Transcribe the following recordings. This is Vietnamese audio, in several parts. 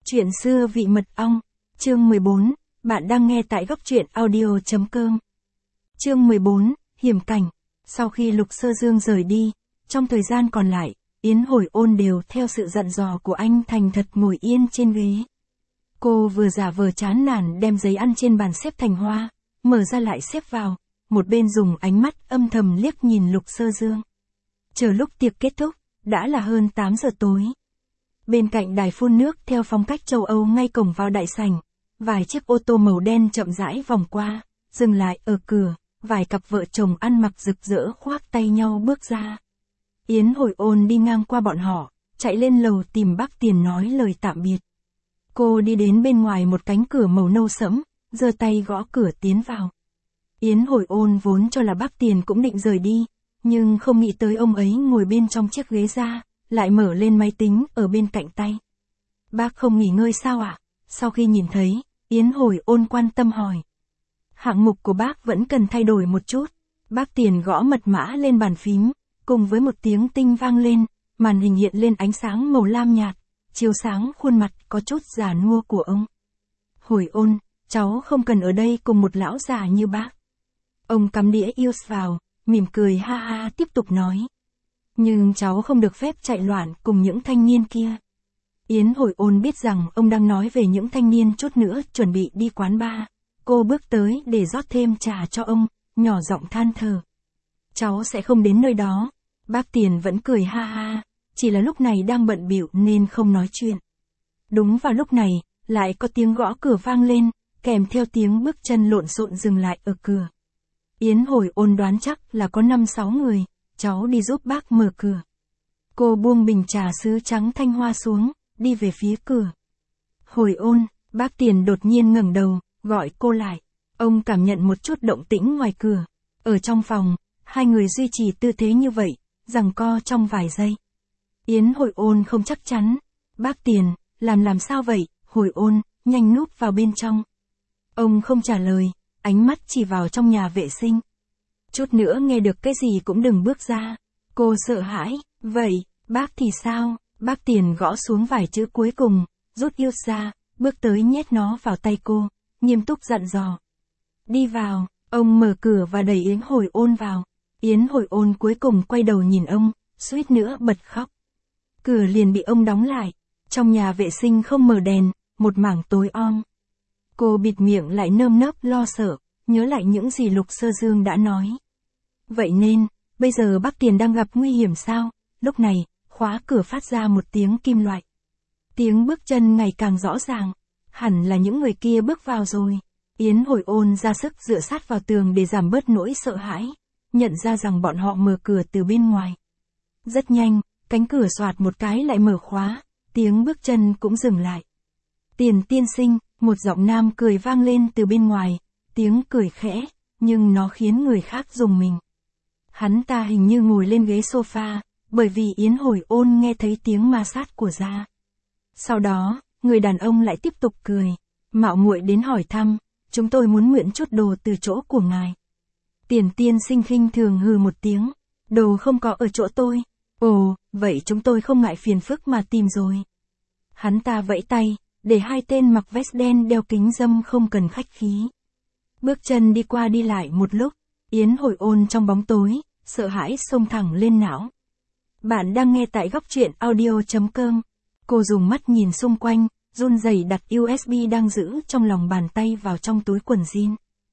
Chuyện xưa vị mật ong, chương 14, bạn đang nghe tại góc truyện audio.com. Chương 14, hiểm cảnh. Sau khi Lục Sơ Dương rời đi, trong thời gian còn lại, Yến Hồi Ôn đều theo sự dặn dò của anh thành thật ngồi yên trên ghế. Cô vừa giả vờ chán nản đem giấy ăn trên bàn xếp thành hoa, mở ra lại xếp vào, một bên dùng ánh mắt âm thầm liếc nhìn Lục Sơ Dương. Chờ lúc tiệc kết thúc, đã là hơn 8 giờ tối. Bên cạnh đài phun nước theo phong cách châu Âu ngay cổng vào đại sảnh, vài chiếc ô tô màu đen chậm rãi vòng qua, dừng lại ở cửa, vài cặp vợ chồng ăn mặc rực rỡ khoác tay nhau bước ra. Yến Hồi Ôn đi ngang qua bọn họ, chạy lên lầu tìm bác Tiền nói lời tạm biệt. Cô đi đến bên ngoài một cánh cửa màu nâu sẫm, giơ tay gõ cửa tiến vào. Yến Hồi Ôn vốn cho là bác Tiền cũng định rời đi, nhưng không nghĩ tới ông ấy ngồi bên trong chiếc ghế ra, lại mở lên máy tính ở bên cạnh tay. Bác không nghỉ ngơi sao ạ? Sau khi nhìn thấy, Yến Hồi Ôn quan tâm hỏi. Hạng mục của bác vẫn cần thay đổi một chút. Bác Tiền gõ mật mã lên bàn phím, cùng với một tiếng tinh vang lên, màn hình hiện lên ánh sáng màu lam nhạt, chiếu sáng khuôn mặt có chút già nua của ông. Hồi Ôn, cháu không cần ở đây cùng một lão già như bác. Ông cắm đĩa iOS vào, mỉm cười ha ha tiếp tục nói. Nhưng cháu không được phép chạy loạn cùng những thanh niên kia. Yến Hồi Ôn biết rằng ông đang nói về những thanh niên chút nữa chuẩn bị đi quán bar. Cô bước tới để rót thêm trà cho ông, nhỏ giọng than thở. Cháu sẽ không đến nơi đó. Bác Tiền vẫn cười ha ha, chỉ là lúc này đang bận bịu nên không nói chuyện. Đúng vào lúc này, lại có tiếng gõ cửa vang lên, kèm theo tiếng bước chân lộn xộn dừng lại ở cửa. Yến Hồi Ôn đoán chắc là có 5-6 người. Cháu đi giúp bác mở cửa. Cô buông bình trà sứ trắng thanh hoa xuống, đi về phía cửa. Hồi Ôn, bác Tiền đột nhiên ngẩng đầu, gọi cô lại. Ông cảm nhận một chút động tĩnh ngoài cửa. Ở trong phòng, hai người duy trì tư thế như vậy, giằng co trong vài giây. Yến Hồi Ôn không chắc chắn. Bác Tiền, làm sao vậy? Hồi Ôn, nhanh núp vào bên trong. Ông không trả lời, ánh mắt chỉ vào trong nhà vệ sinh. Chút nữa nghe được cái gì cũng đừng bước ra. Cô sợ hãi, vậy, bác thì sao? Bác Tiền gõ xuống vài chữ cuối cùng, rút iOS ra, bước tới nhét nó vào tay cô, nghiêm túc dặn dò. Đi vào, ông mở cửa và đẩy Yến Hồi Ôn vào. Yến Hồi Ôn cuối cùng quay đầu nhìn ông, suýt nữa bật khóc. Cửa liền bị ông đóng lại, trong nhà vệ sinh không mở đèn, một mảng tối om. Cô bịt miệng lại nơm nớp lo sợ, nhớ lại những gì Lục Sơ Dương đã nói. Vậy nên, bây giờ bác Tiền đang gặp nguy hiểm sao? Lúc này, khóa cửa phát ra một tiếng kim loại. Tiếng bước chân ngày càng rõ ràng. Hẳn là những người kia bước vào rồi. Yến Hồi Ôn ra sức dựa sát vào tường để giảm bớt nỗi sợ hãi. Nhận ra rằng bọn họ mở cửa từ bên ngoài. Rất nhanh, cánh cửa xoạt một cái lại mở khóa. Tiếng bước chân cũng dừng lại. Tiền tiên sinh, một giọng nam cười vang lên từ bên ngoài. Tiếng cười khẽ, nhưng nó khiến người khác rùng mình. Hắn ta hình như ngồi lên ghế sofa, bởi vì Yến Hồi Ôn nghe thấy tiếng ma sát của da. Sau đó, người đàn ông lại tiếp tục cười, mạo muội đến hỏi thăm, chúng tôi muốn mượn chút đồ từ chỗ của ngài. Tiền tiên sinh khinh thường hừ một tiếng, đồ không có ở chỗ tôi. Ồ, vậy chúng tôi không ngại phiền phức mà tìm rồi. Hắn ta vẫy tay, để hai tên mặc vest đen đeo kính râm không cần khách khí. Bước chân đi qua đi lại một lúc, Yến Hồi Ôn trong bóng tối, sợ hãi xông thẳng lên não. Bạn đang nghe tại góc truyện audio.com. Cô dùng mắt nhìn xung quanh, run rẩy đặt USB đang giữ trong lòng bàn tay vào trong túi quần jean.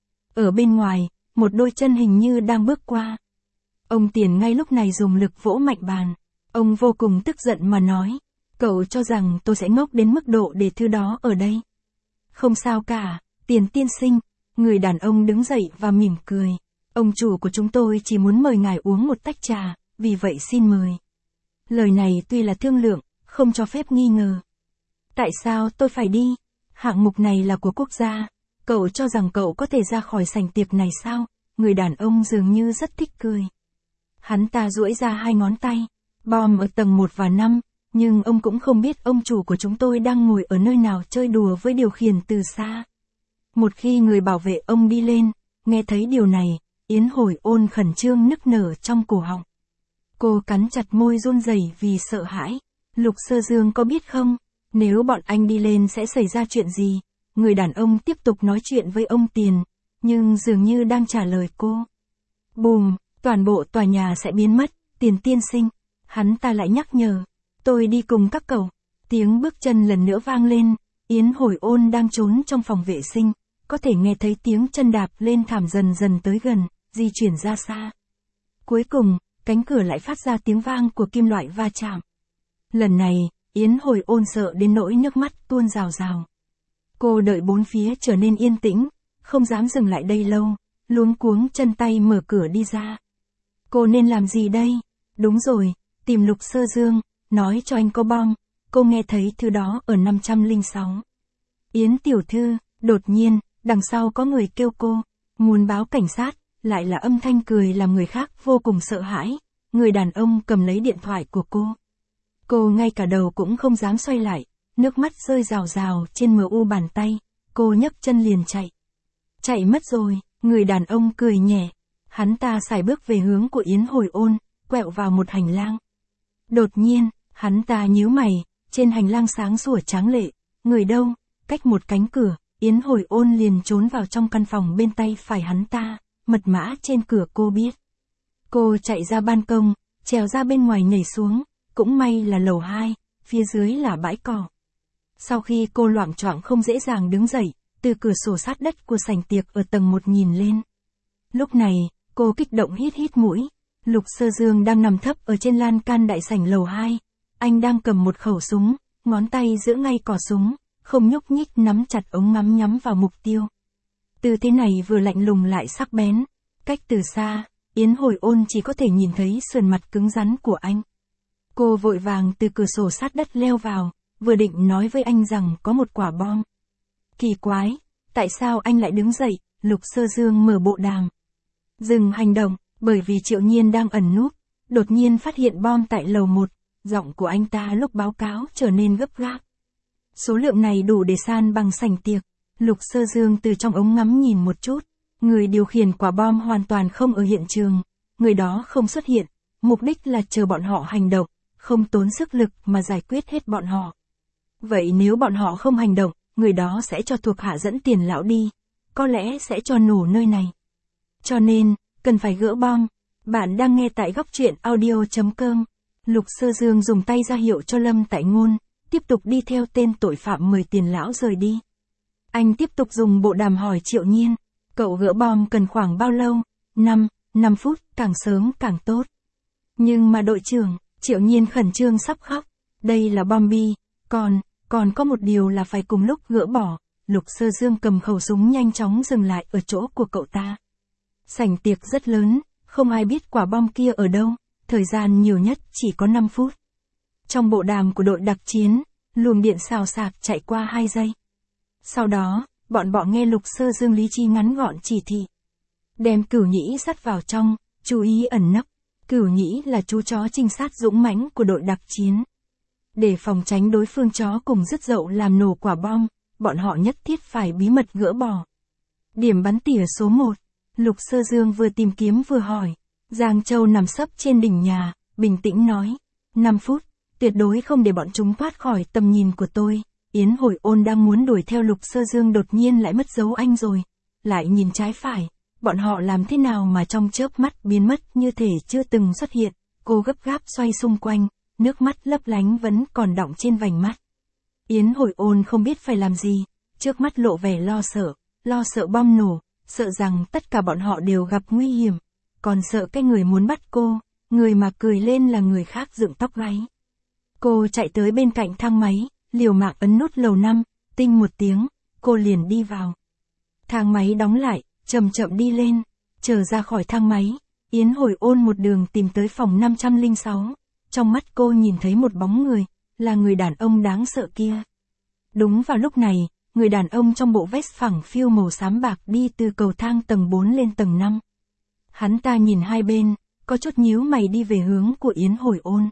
Ở bên ngoài, một đôi chân hình như đang bước qua. Ông Tiền ngay lúc này dùng lực vỗ mạnh bàn. Ông vô cùng tức giận mà nói. Cậu cho rằng tôi sẽ ngốc đến mức độ để thứ đó ở đây. Không sao cả, Tiền tiên sinh. Người đàn ông đứng dậy và mỉm cười. Ông chủ của chúng tôi chỉ muốn mời ngài uống một tách trà, vì vậy xin mời. Lời này tuy là thương lượng, không cho phép nghi ngờ. Tại sao tôi phải đi? Hạng mục này là của quốc gia. Cậu cho rằng cậu có thể ra khỏi sảnh tiệc này sao? Người đàn ông dường như rất thích cười. Hắn ta duỗi ra hai ngón tay. Bom ở tầng 1 và 5, nhưng ông cũng không biết ông chủ của chúng tôi đang ngồi ở nơi nào chơi đùa với điều khiển từ xa. Một khi người bảo vệ ông đi lên, nghe thấy điều này, Yến Hồi Ôn khẩn trương nức nở trong cổ họng. Cô cắn chặt môi run rẩy vì sợ hãi. Lục Sơ Dương có biết không? Nếu bọn anh đi lên sẽ xảy ra chuyện gì? Người đàn ông tiếp tục nói chuyện với ông Tiền, nhưng dường như đang trả lời cô. Bùm, toàn bộ tòa nhà sẽ biến mất, Tiền tiên sinh. Hắn ta lại nhắc nhở. Tôi đi cùng các cậu. Tiếng bước chân lần nữa vang lên, Yến Hồi Ôn đang trốn trong phòng vệ sinh, có thể nghe thấy tiếng chân đạp lên thảm dần dần tới gần, di chuyển ra xa. Cuối cùng, cánh cửa lại phát ra tiếng vang của kim loại va chạm. Lần này, Yến Hồi Ôn sợ đến nỗi nước mắt tuôn rào rào. Cô đợi bốn phía trở nên yên tĩnh, không dám dừng lại đây lâu, luống cuống chân tay mở cửa đi ra. Cô nên làm gì đây? Đúng rồi, tìm Lục Sơ Dương, nói cho anh có bom. Cô nghe thấy thứ đó ở 506. Yến tiểu thư, đột nhiên, đằng sau có người kêu cô, muốn báo cảnh sát, lại là âm thanh cười làm người khác vô cùng sợ hãi. Người đàn ông cầm lấy điện thoại của cô. Cô ngay cả đầu cũng không dám xoay lại, nước mắt rơi rào rào trên mu bàn tay, cô nhấc chân liền chạy. Chạy mất rồi, người đàn ông cười nhẹ. Hắn ta sải bước về hướng của Yến Hồi Ôn, quẹo vào một hành lang. Đột nhiên, hắn ta nhíu mày, trên hành lang sáng sủa tráng lệ, người đâu, cách một cánh cửa, Yến Hồi Ôn liền trốn vào trong căn phòng bên tay phải hắn ta, mật mã trên cửa cô biết. Cô chạy ra ban công, trèo ra bên ngoài nhảy xuống, cũng may là lầu 2, phía dưới là bãi cỏ. Sau khi cô loạng choạng không dễ dàng đứng dậy, từ cửa sổ sát đất của sảnh tiệc ở tầng 1 nhìn lên. Lúc này, cô kích động hít hít mũi. Lục Sơ Dương đang nằm thấp ở trên lan can đại sảnh lầu 2. Anh đang cầm một khẩu súng, ngón tay giữ ngay cò súng, không nhúc nhích nắm chặt ống ngắm nhắm vào mục tiêu. Tư thế này vừa lạnh lùng lại sắc bén. Cách từ xa, Yến Hồi Ôn chỉ có thể nhìn thấy sườn mặt cứng rắn của anh. Cô vội vàng từ cửa sổ sát đất leo vào, vừa định nói với anh rằng có một quả bom. Kỳ quái, tại sao anh lại đứng dậy? Lục Sơ Dương mở bộ đàm. Dừng hành động, bởi vì Triệu Nhiên đang ẩn núp, đột nhiên phát hiện bom tại lầu 1, giọng của anh ta lúc báo cáo trở nên gấp gáp. Số lượng này đủ để san bằng sảnh tiệc. Lục Sơ Dương từ trong ống ngắm nhìn một chút, người điều khiển quả bom hoàn toàn không ở hiện trường, người đó không xuất hiện, mục đích là chờ bọn họ hành động, không tốn sức lực mà giải quyết hết bọn họ. Vậy nếu bọn họ không hành động, người đó sẽ cho thuộc hạ dẫn Tiền lão đi, có lẽ sẽ cho nổ nơi này. Cho nên, cần phải gỡ bom. Bạn đang nghe tại góc truyện audio.com. Lục Sơ Dương dùng tay ra hiệu cho Lâm Tại Ngôn, tiếp tục đi theo tên tội phạm mời Tiền lão rời đi. Anh tiếp tục dùng bộ đàm hỏi Triệu Nhiên, cậu gỡ bom cần khoảng bao lâu? 5 phút, càng sớm càng tốt. Nhưng mà đội trưởng, Triệu Nhiên khẩn trương sắp khóc, đây là bom bi, còn có một điều là phải cùng lúc gỡ bỏ. Lục Sơ Dương cầm khẩu súng nhanh chóng dừng lại ở chỗ của cậu ta. Sảnh tiệc rất lớn, không ai biết quả bom kia ở đâu, thời gian nhiều nhất chỉ có 5 phút. Trong bộ đàm của đội đặc chiến, luồng điện xào xạc chạy qua 2 giây. Sau đó, bọn nghe Lục Sơ Dương lý trí ngắn gọn chỉ thị. Đem Cửu Nhĩ dắt vào trong, chú ý ẩn nấp. Cửu Nhĩ là chú chó trinh sát dũng mãnh của đội đặc chiến. Để phòng tránh đối phương chó cùng dứt dậu làm nổ quả bom, bọn họ nhất thiết phải bí mật gỡ bỏ. Điểm bắn tỉa số 1. Lục Sơ Dương vừa tìm kiếm vừa hỏi. Giang Châu nằm sấp trên đỉnh nhà, bình tĩnh nói. 5 phút, tuyệt đối không để bọn chúng thoát khỏi tầm nhìn của tôi. Yến Hồi Ôn đang muốn đuổi theo Lục Sơ Dương đột nhiên lại mất dấu anh rồi. Lại nhìn trái phải, bọn họ làm thế nào mà trong chớp mắt biến mất như thể chưa từng xuất hiện. Cô gấp gáp xoay xung quanh, nước mắt lấp lánh vẫn còn đọng trên vành mắt. Yến Hồi Ôn không biết phải làm gì, trước mắt lộ vẻ lo sợ bom nổ, sợ rằng tất cả bọn họ đều gặp nguy hiểm, còn sợ cái người muốn bắt cô, người mà cười lên là người khác dựng tóc gáy. Cô chạy tới bên cạnh thang máy, liều mạng ấn nút lầu 5, tinh một tiếng, cô liền đi vào. Thang máy đóng lại, chậm chậm đi lên, trở ra khỏi thang máy, Yến Hồi Ôn một đường tìm tới phòng 506, trong mắt cô nhìn thấy một bóng người, là người đàn ông đáng sợ kia. Đúng vào lúc này, người đàn ông trong bộ vest phẳng phiu màu xám bạc đi từ cầu thang tầng 4 lên tầng 5. Hắn ta nhìn hai bên, có chút nhíu mày đi về hướng của Yến Hồi Ôn.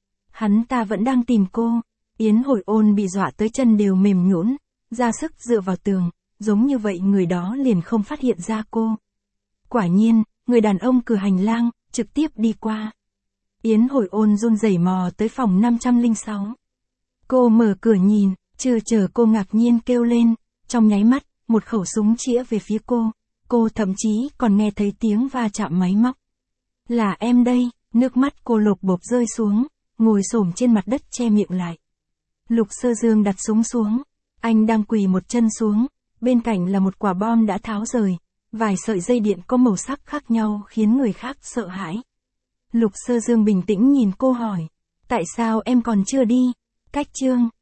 Hắn ta vẫn đang tìm cô. Yến Hồi Ôn bị dọa tới chân đều mềm nhũn, ra sức dựa vào tường, giống như vậy người đó liền không phát hiện ra cô. Quả nhiên, người đàn ông cửa hành lang, trực tiếp đi qua. Yến Hồi Ôn run rẩy mò tới phòng 506. Cô mở cửa nhìn, chưa chờ cô ngạc nhiên kêu lên, trong nháy mắt, một khẩu súng chĩa về phía cô thậm chí còn nghe thấy tiếng va chạm máy móc. Là em đây, nước mắt cô lột bột rơi xuống, ngồi xổm trên mặt đất che miệng lại. Lục Sơ Dương đặt súng xuống, anh đang quỳ một chân xuống, bên cạnh là một quả bom đã tháo rời, vài sợi dây điện có màu sắc khác nhau khiến người khác sợ hãi. Lục Sơ Dương bình tĩnh nhìn cô hỏi, tại sao em còn chưa đi? Cách chương